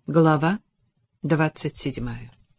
Глава 27.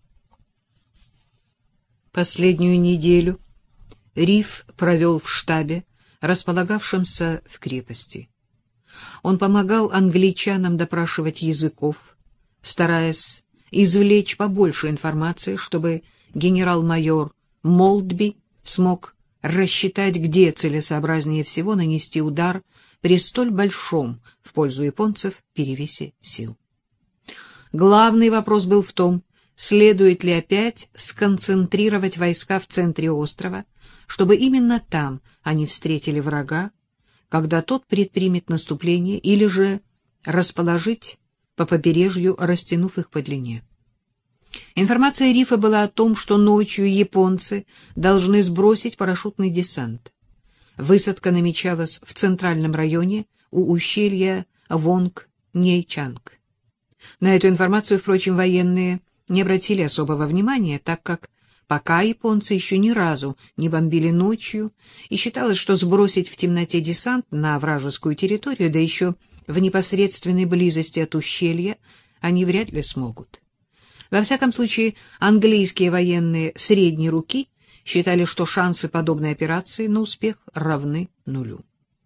Последнюю неделю Риф провел в штабе, располагавшемся в крепости. Он помогал англичанам допрашивать языков, стараясь извлечь побольше информации, чтобы генерал-майор Молдби смог рассчитать, где целесообразнее всего нанести удар при столь большом в пользу японцев перевесе сил. Главный вопрос был в том, следует ли опять сконцентрировать войска в центре острова, чтобы именно там они встретили врага, когда тот предпримет наступление, или же расположить по побережью, растянув их по длине. Информация Рифа была о том, что ночью японцы должны сбросить парашютный десант. Высадка намечалась в центральном районе у ущелья Вонг-Нейчанг. На эту информацию, впрочем, военные не обратили особого внимания, так как пока японцы еще ни разу не бомбили ночью, и считалось, что сбросить в темноте десант на вражескую территорию, да еще в непосредственной близости от ущелья, они вряд ли смогут. Во всяком случае, английские военные средней руки считали, что шансы подобной операции на успех равны нулю.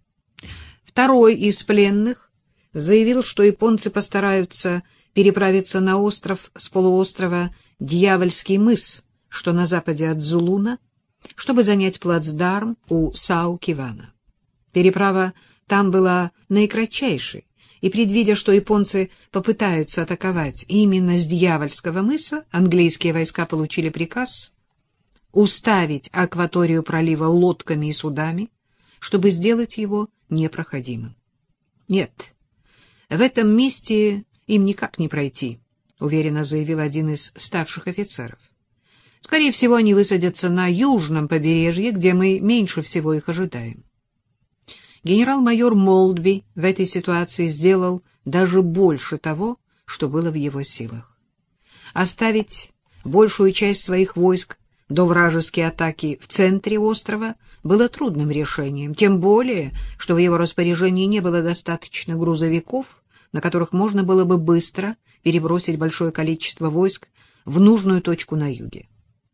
Второй из пленных заявил, что японцы постараются переправиться на остров с полуострова Дьявольский мыс, что на западе от Зулуна, чтобы занять плацдарм у Сау-Кивана. Переправа там была наикратчайшей, и, предвидя, что японцы попытаются атаковать именно с Дьявольского мыса, английские войска получили приказ уставить акваторию пролива лодками и судами, чтобы сделать его непроходимым. Нет, в этом месте им никак не пройти, уверенно заявил один из старших офицеров. Скорее всего, они высадятся на южном побережье, где мы меньше всего их ожидаем. Генерал-майор Молдби в этой ситуации сделал даже больше того, что было в его силах. Оставить большую часть своих войск до вражеской атаки в центре острова было трудным решением, тем более, что в его распоряжении не было достаточно грузовиков, на которых можно было бы быстро перебросить большое количество войск в нужную точку на юге.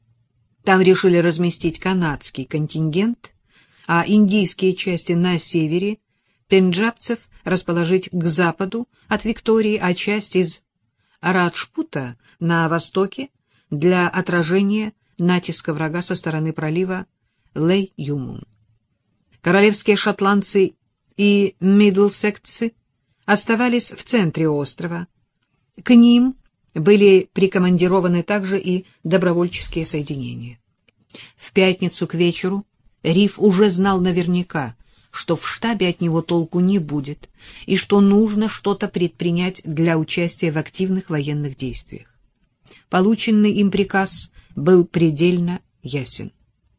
Там решили разместить канадский контингент, а индийские части на севере, пенджабцев расположить к западу от Виктории, а часть из Раджпута на востоке для отражения натиска врага со стороны пролива Лей-Юмун. Королевские шотландцы и мидлсексцы оставались в центре острова. К ним были прикомандированы также и добровольческие соединения. В пятницу к вечеру Риф уже знал наверняка, что в штабе от него толку не будет и что нужно что-то предпринять для участия в активных военных действиях. Полученный им приказ был предельно ясен.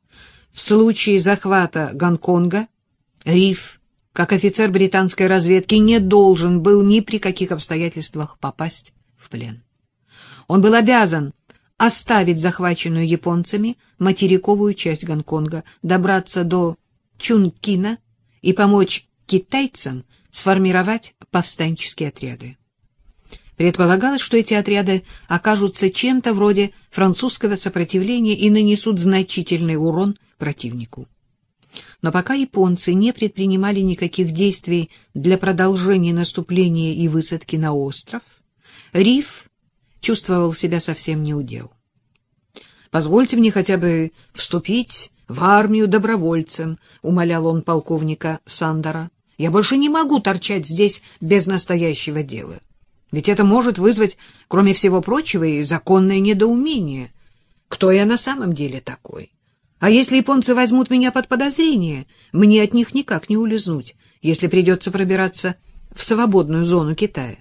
В случае захвата Гонконга Риф, как офицер британской разведки, не должен был ни при каких обстоятельствах попасть в плен. Он был обязан оставить захваченную японцами материковую часть Гонконга, добраться до Чункина и помочь китайцам сформировать повстанческие отряды. Предполагалось, что эти отряды окажутся чем-то вроде французского сопротивления и нанесут значительный урон противнику. Но пока японцы не предпринимали никаких действий для продолжения наступления и высадки на остров, Риф чувствовал себя совсем неудел. «Позвольте мне хотя бы вступить в армию добровольцем», — умолял он полковника Сандера. «Я больше не могу торчать здесь без настоящего дела. Ведь это может вызвать, кроме всего прочего, и законное недоумение. Кто я на самом деле такой? А если японцы возьмут меня под подозрение, мне от них никак не улизнуть, если придется пробираться в свободную зону Китая».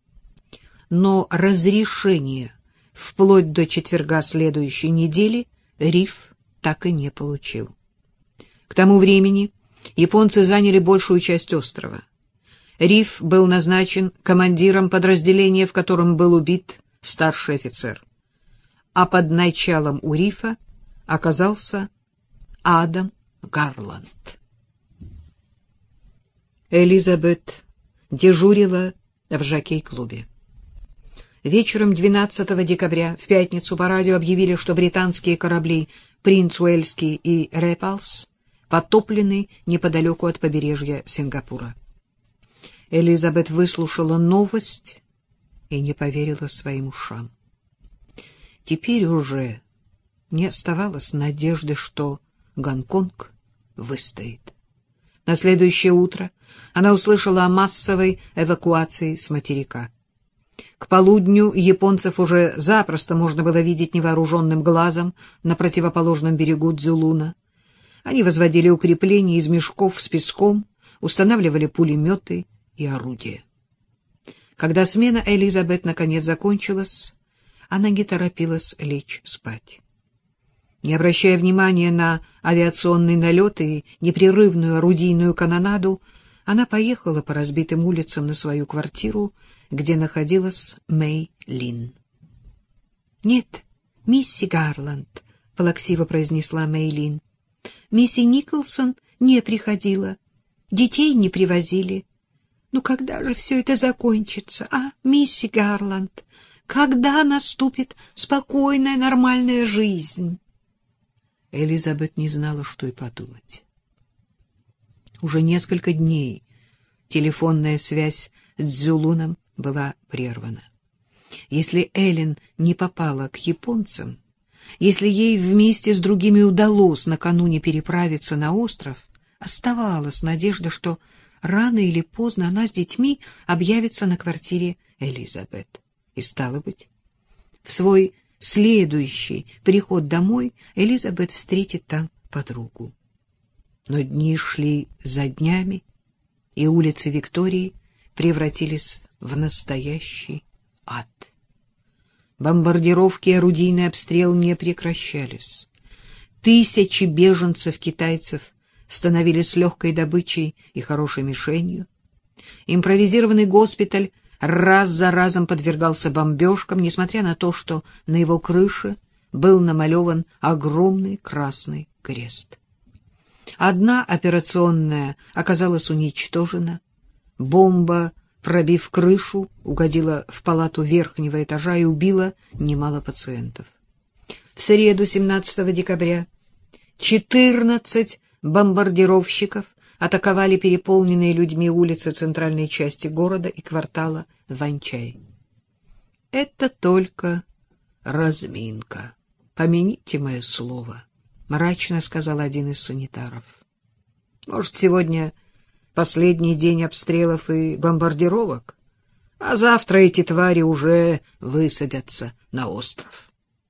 Но разрешение вплоть до четверга следующей недели Риф так и не получил. К тому времени японцы заняли большую часть острова. Риф был назначен командиром подразделения, в котором был убит старший офицер. А под началом у Рифа оказался Адам Гарланд. Элизабет дежурила в жокей-клубе. Вечером 12 декабря в пятницу по радио объявили, что британские корабли «Принц Уэльский» и «Репалс» потоплены неподалеку от побережья Сингапура. Элизабет выслушала новость и не поверила своим ушам. Теперь уже не оставалось надежды, что Гонконг выстоит. На следующее утро она услышала о массовой эвакуации с материка. К полудню японцев уже запросто можно было видеть невооруженным глазом на противоположном берегу Цзулуна. Они возводили укрепления из мешков с песком, устанавливали пулеметы и орудия. Когда смена Элизабет наконец закончилась, она не торопилась лечь спать. Не обращая внимания на авиационный налет и непрерывную орудийную канонаду, она поехала по разбитым улицам на свою квартиру, где находилась Мэй Лин. — Нет, мисси Гарланд, — плаксиво произнесла Мэй Лин. — Мисси Николсон не приходила, детей не привозили. Ну когда же все это закончится, а, мисси Гарланд? Когда наступит спокойная, нормальная жизнь? Элизабет не знала, что и подумать. Уже несколько дней телефонная связь с Цзулуном была прервана. Если Эллен не попала к японцам, если ей вместе с другими удалось накануне переправиться на остров, оставалась надежда, что рано или поздно она с детьми объявится на квартире Элизабет. И, стало быть, в свой следующий приход домой Элизабет встретит там подругу. Но дни шли за днями, и улицы Виктории превратились в настоящий ад. Бомбардировки и орудийный обстрел не прекращались. Тысячи беженцев-китайцев становились легкой добычей и хорошей мишенью. Импровизированный госпиталь раз за разом подвергался бомбежкам, несмотря на то, что на его крыше был намалеван огромный красный крест. Одна операционная оказалась уничтожена. Бомба, пробив крышу, угодила в палату верхнего этажа и убила немало пациентов. В среду, 17 декабря, 14 бомбардировщиков атаковали переполненные людьми улицы центральной части города и квартала Ванчай. «Это только разминка, помяните мое слово», — мрачно сказал один из санитаров. «Может, сегодня последний день обстрелов и бомбардировок, а завтра эти твари уже высадятся на остров».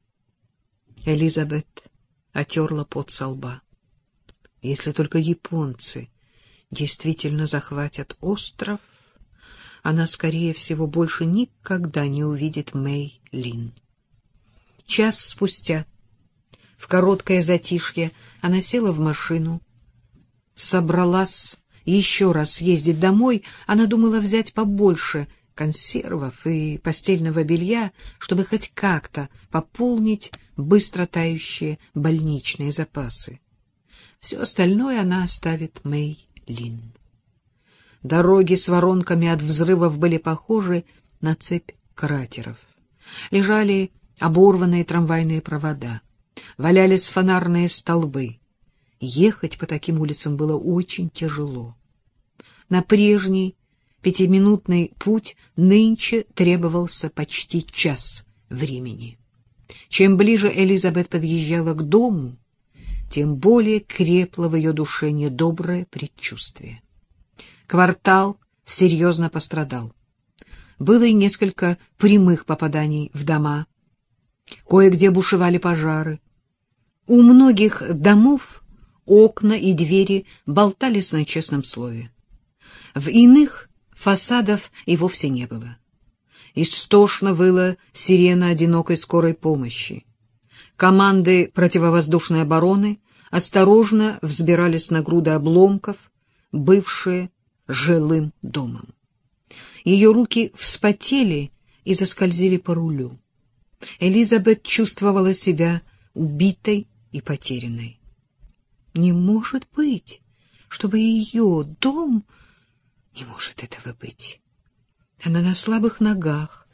Элизабет отерла пот со лба. Если только японцы действительно захватят остров, она, скорее всего, больше никогда не увидит Мэй Лин. Час спустя, в короткое затишье, она села в машину, собралась еще раз съездить домой. Она думала взять побольше консервов и постельного белья, чтобы хоть как-то пополнить быстро тающие больничные запасы. Все остальное она оставит Мэй Лин. Дороги с воронками от взрывов были похожи на цепь кратеров. Лежали оборванные трамвайные провода, валялись фонарные столбы. Ехать по таким улицам было очень тяжело. На прежний 5-минутный путь нынче требовался почти час времени. Чем ближе Элизабет подъезжала к дому, тем более крепло в ее душе недоброе предчувствие. Квартал серьезно пострадал. Было и несколько прямых попаданий в дома. Кое-где бушевали пожары. У многих домов окна и двери болтались на честном слове. В иных фасадов и вовсе не было. Истошно выла сирена одинокой скорой помощи. Команды противовоздушной обороны осторожно взбирались на груды обломков, бывшие жилым домом. Ее руки вспотели и заскользили по рулю. Элизабет чувствовала себя убитой и потерянной. Не может быть, чтобы ее дом... Не может этого быть. Она на слабых ногах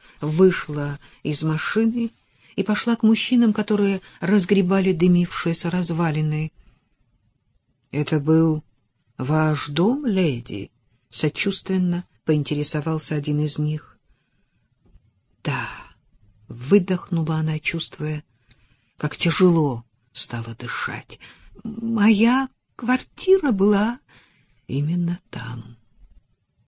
вышла из машины и пошла к мужчинам, которые разгребали дымившиеся развалины. — Это был ваш дом, леди? — сочувственно поинтересовался один из них. — Да, — выдохнула она, чувствуя, как тяжело стало дышать. — Моя квартира была именно там.